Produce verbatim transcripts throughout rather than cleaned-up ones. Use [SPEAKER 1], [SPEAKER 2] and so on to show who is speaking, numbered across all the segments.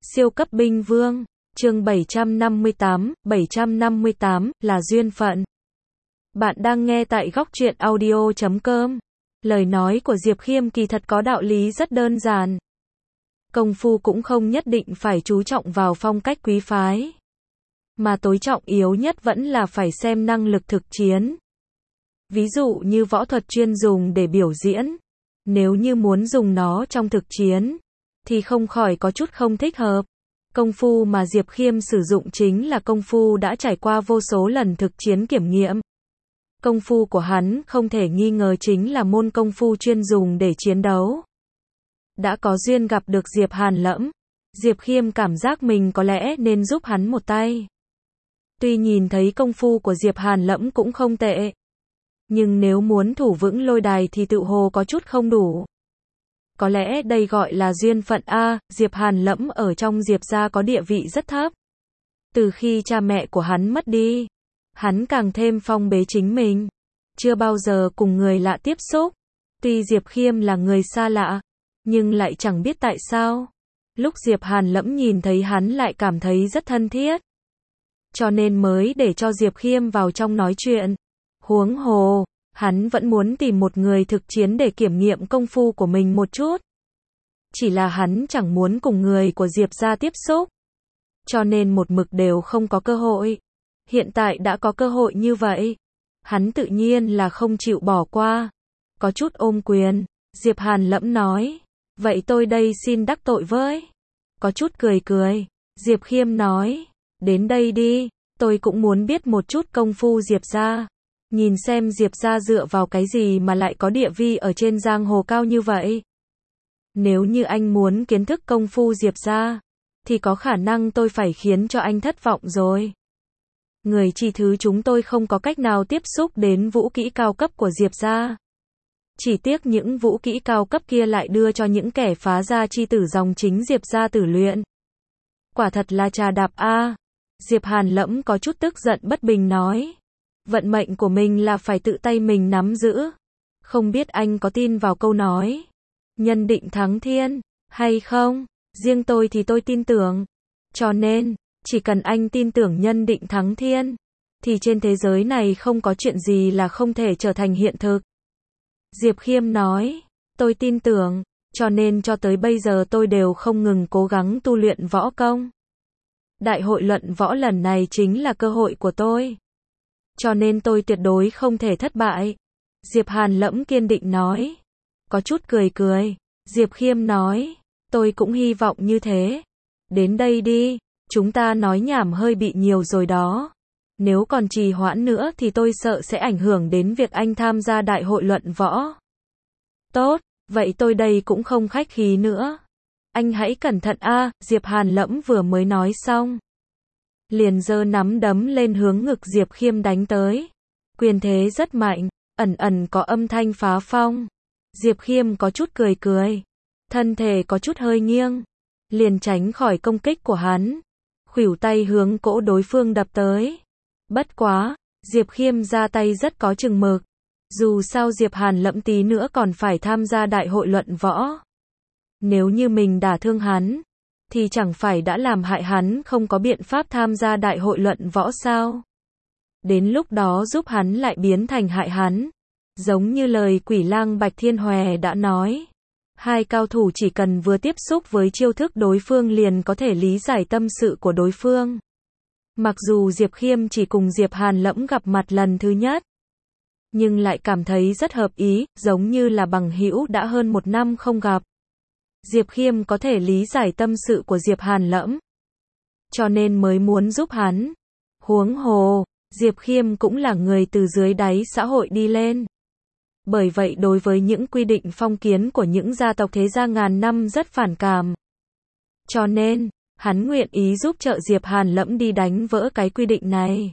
[SPEAKER 1] Siêu cấp binh vương, chương bảy trăm năm mươi tám, bảy trăm năm mươi tám, là duyên phận. Bạn đang nghe tại góc truyện audio chấm com. Lời nói của Diệp Khiêm kỳ thật có đạo lý rất đơn giản. Công phu cũng không nhất định phải chú trọng vào phong cách quý phái. Mà tối trọng yếu nhất vẫn là phải xem năng lực thực chiến. Ví dụ như võ thuật chuyên dùng để biểu diễn. Nếu như muốn dùng nó trong thực chiến, thì không khỏi có chút không thích hợp. Công phu mà Diệp Khiêm sử dụng chính là công phu đã trải qua vô số lần thực chiến kiểm nghiệm. Công phu của hắn không thể nghi ngờ chính là môn công phu chuyên dùng để chiến đấu. Đã có duyên gặp được Diệp Hàn Lẫm, Diệp Khiêm cảm giác mình có lẽ nên giúp hắn một tay. Tuy nhìn thấy công phu của Diệp Hàn Lẫm cũng không tệ, nhưng nếu muốn thủ vững lôi đài thì tự hồ có chút không đủ. Có lẽ đây gọi là duyên phận a. Diệp Hàn Lẫm ở trong Diệp gia có địa vị rất thấp. Từ khi cha mẹ của hắn mất đi, hắn càng thêm phong bế chính mình, chưa bao giờ cùng người lạ tiếp xúc. Tuy Diệp Khiêm là người xa lạ, nhưng lại chẳng biết tại sao, lúc Diệp Hàn Lẫm nhìn thấy hắn lại cảm thấy rất thân thiết. Cho nên mới để cho Diệp Khiêm vào trong nói chuyện. Huống hồ, hắn vẫn muốn tìm một người thực chiến để kiểm nghiệm công phu của mình một chút. Chỉ là hắn chẳng muốn cùng người của Diệp gia tiếp xúc. Cho nên một mực đều không có cơ hội. Hiện tại đã có cơ hội như vậy, hắn tự nhiên là không chịu bỏ qua. Có chút ôm quyền, Diệp Hàn Lẫm nói, vậy tôi đây xin đắc tội với. Có chút cười cười, Diệp Khiêm nói, đến đây đi, tôi cũng muốn biết một chút công phu Diệp gia. Nhìn xem Diệp gia dựa vào cái gì mà lại có địa vị ở trên giang hồ cao như vậy. Nếu như anh muốn kiến thức công phu Diệp gia, thì có khả năng tôi phải khiến cho anh thất vọng rồi. Người chi thứ chúng tôi không có cách nào tiếp xúc đến vũ kỹ cao cấp của Diệp gia. Chỉ tiếc những vũ kỹ cao cấp kia lại đưa cho những kẻ phá gia chi tử dòng chính Diệp gia tử luyện. Quả thật là trà đạp a. Diệp Hàn Lẫm có chút tức giận bất bình nói. Vận mệnh của mình là phải tự tay mình nắm giữ. Không biết anh có tin vào câu nói nhân định thắng thiên hay không? Riêng tôi thì tôi tin tưởng. Cho nên, chỉ cần anh tin tưởng nhân định thắng thiên, thì trên thế giới này không có chuyện gì là không thể trở thành hiện thực. Diệp Khiêm nói, tôi tin tưởng, cho nên cho tới bây giờ tôi đều không ngừng cố gắng tu luyện võ công. Đại hội luận võ lần này chính là cơ hội của tôi. Cho nên tôi tuyệt đối không thể thất bại. Diệp Hàn Lẫm kiên định nói. Có chút cười cười, Diệp Khiêm nói, tôi cũng hy vọng như thế. Đến đây đi, chúng ta nói nhảm hơi bị nhiều rồi đó. Nếu còn trì hoãn nữa thì tôi sợ sẽ ảnh hưởng đến việc anh tham gia đại hội luận võ. Tốt, vậy tôi đây cũng không khách khí nữa. Anh hãy cẩn thận a. Diệp Hàn Lẫm vừa mới nói xong, liền giơ nắm đấm lên hướng ngực Diệp Khiêm đánh tới. Quyền thế rất mạnh, ẩn ẩn có âm thanh phá phong. Diệp Khiêm có chút cười cười, thân thể có chút hơi nghiêng, liền tránh khỏi công kích của hắn, khuỷu tay hướng cổ đối phương đập tới. Bất quá, Diệp Khiêm ra tay rất có chừng mực. Dù sao Diệp Hàn Lẫm tí nữa còn phải tham gia đại hội luận võ. Nếu như mình đả thương hắn, thì chẳng phải đã làm hại hắn không có biện pháp tham gia đại hội luận võ sao? Đến lúc đó giúp hắn lại biến thành hại hắn. Giống như lời Quỷ Lang Bạch Thiên Hòe đã nói, hai cao thủ chỉ cần vừa tiếp xúc với chiêu thức đối phương liền có thể lý giải tâm sự của đối phương. Mặc dù Diệp Khiêm chỉ cùng Diệp Hàn Lẫm gặp mặt lần thứ nhất, nhưng lại cảm thấy rất hợp ý, giống như là bằng hữu đã hơn một năm không gặp. Diệp Khiêm có thể lý giải tâm sự của Diệp Hàn Lẫm, cho nên mới muốn giúp hắn. Huống hồ, Diệp Khiêm cũng là người từ dưới đáy xã hội đi lên. Bởi vậy đối với những quy định phong kiến của những gia tộc thế gia ngàn năm rất phản cảm. Cho nên, hắn nguyện ý giúp trợ Diệp Hàn Lẫm đi đánh vỡ cái quy định này.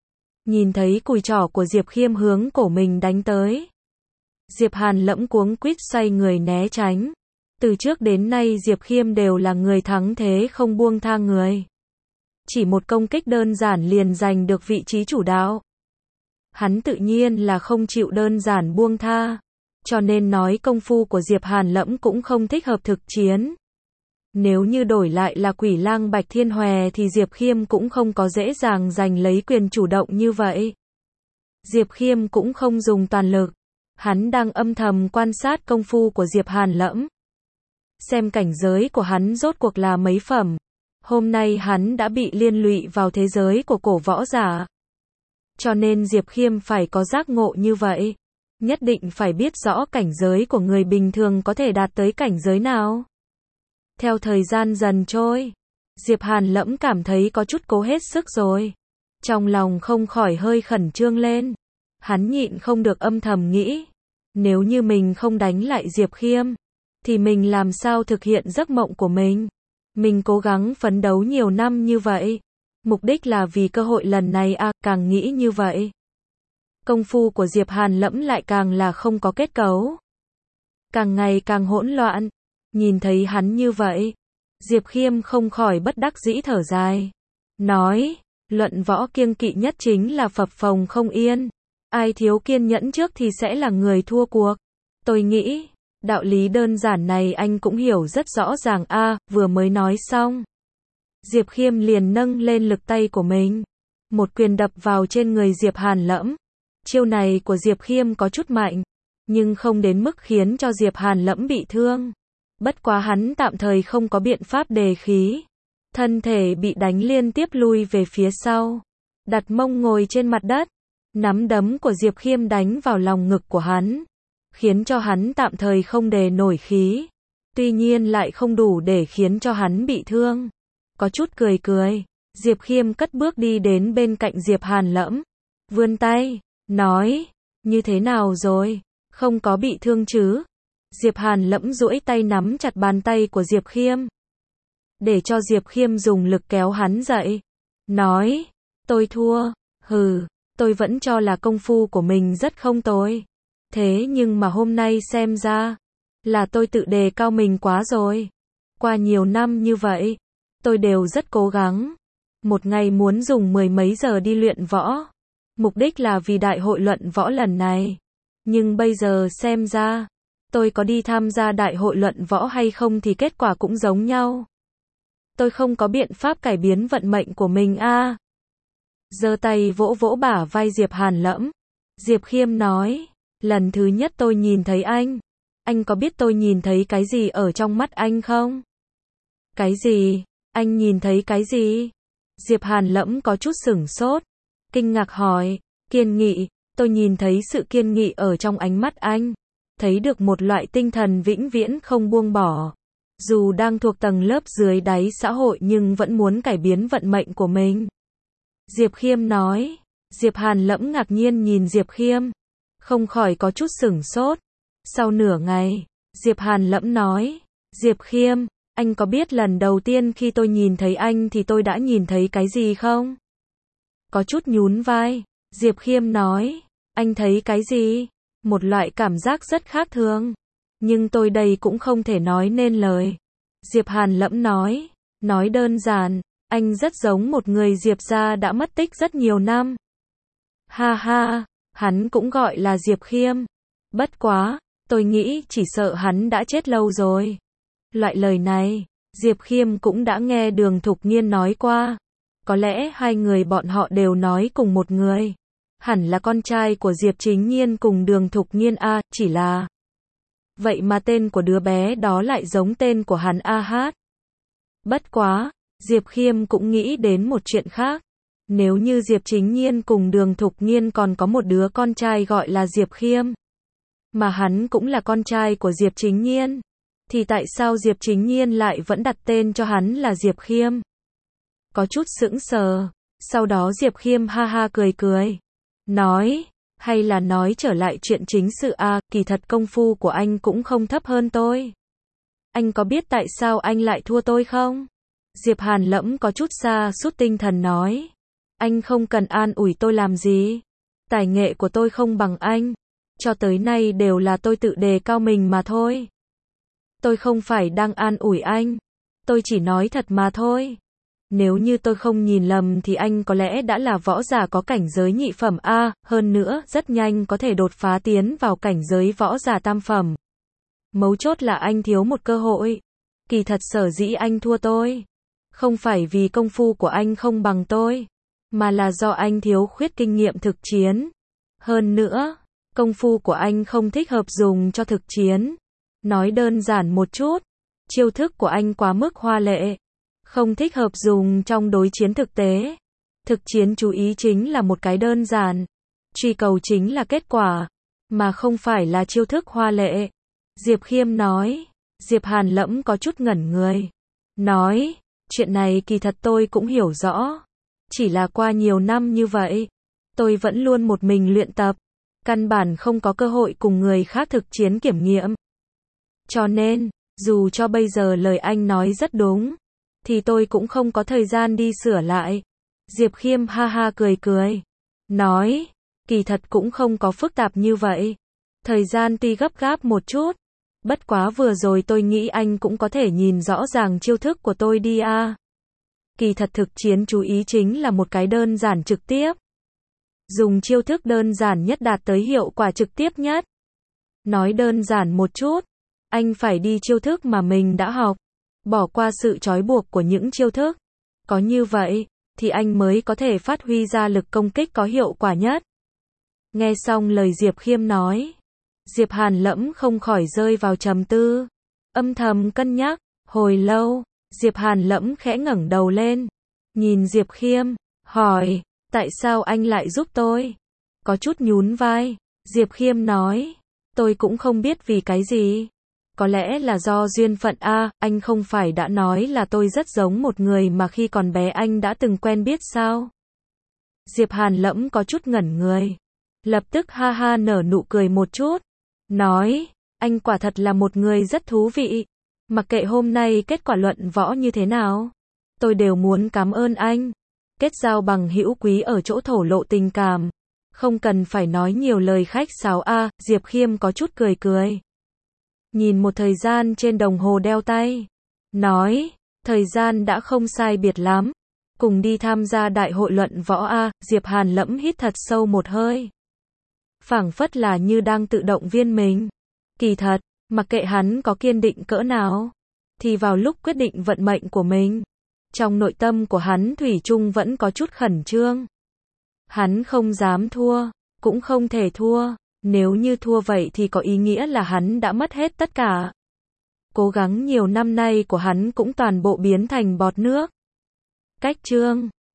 [SPEAKER 1] Nhìn thấy cùi trỏ của Diệp Khiêm hướng cổ mình đánh tới, Diệp Hàn Lẫm cuống quýt xoay người né tránh. Từ trước đến nay Diệp Khiêm đều là người thắng thế không buông tha người. Chỉ một công kích đơn giản liền giành được vị trí chủ đạo. Hắn tự nhiên là không chịu đơn giản buông tha. Cho nên nói công phu của Diệp Hàn Lẫm cũng không thích hợp thực chiến. Nếu như đổi lại là Quỷ Lang Bạch Thiên Hòe thì Diệp Khiêm cũng không có dễ dàng giành lấy quyền chủ động như vậy. Diệp Khiêm cũng không dùng toàn lực. Hắn đang âm thầm quan sát công phu của Diệp Hàn Lẫm. Xem cảnh giới của hắn rốt cuộc là mấy phẩm. Hôm nay hắn đã bị liên lụy vào thế giới của cổ võ giả. Cho nên Diệp Khiêm phải có giác ngộ như vậy. Nhất định phải biết rõ cảnh giới của người bình thường có thể đạt tới cảnh giới nào. Theo thời gian dần trôi, Diệp Hàn Lẫm cảm thấy có chút cố hết sức rồi. Trong lòng không khỏi hơi khẩn trương lên. Hắn nhịn không được âm thầm nghĩ. Nếu như mình không đánh lại Diệp Khiêm, thì mình làm sao thực hiện giấc mộng của mình. Mình cố gắng phấn đấu nhiều năm như vậy. Mục đích là vì cơ hội lần này à, càng nghĩ như vậy. Công phu của Diệp Hàn Lẫm lại càng là không có kết cấu. Càng ngày càng hỗn loạn. Nhìn thấy hắn như vậy, Diệp Khiêm không khỏi bất đắc dĩ thở dài. Nói, luận võ kiêng kỵ nhất chính là phập phồng không yên. Ai thiếu kiên nhẫn trước thì sẽ là người thua cuộc. Tôi nghĩ, đạo lý đơn giản này anh cũng hiểu rất rõ ràng a. À, vừa mới nói xong, Diệp Khiêm liền nâng lên lực tay của mình. Một quyền đập vào trên người Diệp Hàn Lẫm. Chiêu này của Diệp Khiêm có chút mạnh, nhưng không đến mức khiến cho Diệp Hàn Lẫm bị thương. Bất quá hắn tạm thời không có biện pháp đề khí. Thân thể bị đánh liên tiếp lui về phía sau. Đặt mông ngồi trên mặt đất. Nắm đấm của Diệp Khiêm đánh vào lòng ngực của hắn. Khiến cho hắn tạm thời không đề nổi khí. Tuy nhiên lại không đủ để khiến cho hắn bị thương. Có chút cười cười. Diệp Khiêm cất bước đi đến bên cạnh Diệp Hàn Lẫm. Vươn tay. Nói. Như thế nào rồi? Không có bị thương chứ? Diệp Hàn Lẫm duỗi tay nắm chặt bàn tay của Diệp Khiêm. Để cho Diệp Khiêm dùng lực kéo hắn dậy. Nói. Tôi thua. Hừ. Tôi vẫn cho là công phu của mình rất không tồi. Thế nhưng mà hôm nay xem ra là tôi tự đề cao mình quá rồi. Qua nhiều năm như vậy, tôi đều rất cố gắng. Một ngày muốn dùng mười mấy giờ đi luyện võ. Mục đích là vì đại hội luận võ lần này. Nhưng bây giờ xem ra, tôi có đi tham gia đại hội luận võ hay không thì kết quả cũng giống nhau. Tôi không có biện pháp cải biến vận mệnh của mình a. À. Giơ tay vỗ vỗ bả vai Diệp Hàn Lẫm. Diệp Khiêm nói, lần thứ nhất tôi nhìn thấy anh. Anh có biết tôi nhìn thấy cái gì ở trong mắt anh không? Cái gì? Anh nhìn thấy cái gì? Diệp Hàn Lẫm có chút sửng sốt. Kinh ngạc hỏi, kiên nghị, tôi nhìn thấy sự kiên nghị ở trong ánh mắt anh. Thấy được một loại tinh thần vĩnh viễn không buông bỏ. Dù đang thuộc tầng lớp dưới đáy xã hội nhưng vẫn muốn cải biến vận mệnh của mình. Diệp Khiêm nói. Diệp Hàn Lẫm ngạc nhiên nhìn Diệp Khiêm. Không khỏi có chút sửng sốt. Sau nửa ngày, Diệp Hàn Lẫm nói. Diệp Khiêm, anh có biết lần đầu tiên khi tôi nhìn thấy anh thì tôi đã nhìn thấy cái gì không? Có chút nhún vai. Diệp Khiêm nói. Anh thấy cái gì? Một loại cảm giác rất khác thường. Nhưng tôi đây cũng không thể nói nên lời. Diệp Hàn Lẫm nói. Nói đơn giản, anh rất giống một người Diệp gia đã mất tích rất nhiều năm. Ha ha, hắn cũng gọi là Diệp Khiêm. Bất quá, tôi nghĩ chỉ sợ hắn đã chết lâu rồi. Loại lời này, Diệp Khiêm cũng đã nghe Đường Thục Nghiên nói qua. Có lẽ hai người bọn họ đều nói cùng một người. Hẳn là con trai của Diệp Chính Nhiên cùng Đường Thục Nghiên a, chỉ là vậy mà tên của đứa bé đó lại giống tên của hắn a hát. Bất quá, Diệp Khiêm cũng nghĩ đến một chuyện khác. Nếu như Diệp Chính Nhiên cùng Đường Thục Nghiên còn có một đứa con trai gọi là Diệp Khiêm, mà hắn cũng là con trai của Diệp Chính Nhiên, thì tại sao Diệp Chính Nhiên lại vẫn đặt tên cho hắn là Diệp Khiêm? Có chút sững sờ. Sau đó Diệp Khiêm ha ha cười cười. Nói, hay là nói trở lại chuyện chính sự a, à, kỳ thật công phu của anh cũng không thấp hơn tôi. Anh có biết tại sao anh lại thua tôi không? Diệp Hàn Lẫm có chút sa sút tinh thần nói. Anh không cần an ủi tôi làm gì. Tài nghệ của tôi không bằng anh. Cho tới nay đều là tôi tự đề cao mình mà thôi. Tôi không phải đang an ủi anh. Tôi chỉ nói thật mà thôi. Nếu như tôi không nhìn lầm thì anh có lẽ đã là võ giả có cảnh giới nhị phẩm A, hơn nữa rất nhanh có thể đột phá tiến vào cảnh giới võ giả tam phẩm. Mấu chốt là anh thiếu một cơ hội. Kỳ thật sở dĩ anh thua tôi, không phải vì công phu của anh không bằng tôi, mà là do anh thiếu khuyết kinh nghiệm thực chiến. Hơn nữa, công phu của anh không thích hợp dùng cho thực chiến. Nói đơn giản một chút, chiêu thức của anh quá mức hoa lệ, không thích hợp dùng trong đối chiến thực tế. Thực chiến chú ý chính là một cái đơn giản, truy cầu chính là kết quả, mà không phải là chiêu thức hoa lệ. Diệp Khiêm nói. Diệp Hàn Lẫm có chút ngẩn người. Nói, chuyện này kỳ thật tôi cũng hiểu rõ. Chỉ là qua nhiều năm như vậy, tôi vẫn luôn một mình luyện tập. Căn bản không có cơ hội cùng người khác thực chiến kiểm nghiệm. Cho nên, dù cho bây giờ lời anh nói rất đúng, thì tôi cũng không có thời gian đi sửa lại. Diệp Khiêm ha ha cười cười. Nói, kỳ thật cũng không có phức tạp như vậy. Thời gian tuy gấp gáp một chút. Bất quá vừa rồi tôi nghĩ anh cũng có thể nhìn rõ ràng chiêu thức của tôi đi a. Kỳ thật thực chiến chú ý chính là một cái đơn giản trực tiếp. Dùng chiêu thức đơn giản nhất đạt tới hiệu quả trực tiếp nhất. Nói đơn giản một chút, anh phải đi chiêu thức mà mình đã học, bỏ qua sự trói buộc của những chiêu thức. Có như vậy, thì anh mới có thể phát huy ra lực công kích có hiệu quả nhất. Nghe xong lời Diệp Khiêm nói, Diệp Hàn Lẫm không khỏi rơi vào trầm tư, âm thầm cân nhắc. Hồi lâu, Diệp Hàn Lẫm khẽ ngẩng đầu lên, nhìn Diệp Khiêm, hỏi, tại sao anh lại giúp tôi? Có chút nhún vai, Diệp Khiêm nói, tôi cũng không biết vì cái gì. Có lẽ là do duyên phận a, anh không phải đã nói là tôi rất giống một người mà khi còn bé anh đã từng quen biết sao? Diệp Hàn Lẫm có chút ngẩn người, lập tức ha ha nở nụ cười một chút, nói, anh quả thật là một người rất thú vị. Mặc kệ hôm nay kết quả luận võ như thế nào, tôi đều muốn cảm ơn anh. Kết giao bằng hữu quý ở chỗ thổ lộ tình cảm, không cần phải nói nhiều lời khách sáo a. Diệp Khiêm có chút cười cười, nhìn một thời gian trên đồng hồ đeo tay, nói, thời gian đã không sai biệt lắm, cùng đi tham gia đại hội luận võ a. Diệp Hàn Lẫm hít thật sâu một hơi, phảng phất là như đang tự động viên mình. Kỳ thật, mặc kệ hắn có kiên định cỡ nào, thì vào lúc quyết định vận mệnh của mình, trong nội tâm của hắn thủy chung vẫn có chút khẩn trương. Hắn không dám thua, cũng không thể thua. Nếu như thua vậy thì có ý nghĩa là hắn đã mất hết tất cả. Cố gắng nhiều năm nay của hắn cũng toàn bộ biến thành bọt nước. Cách chương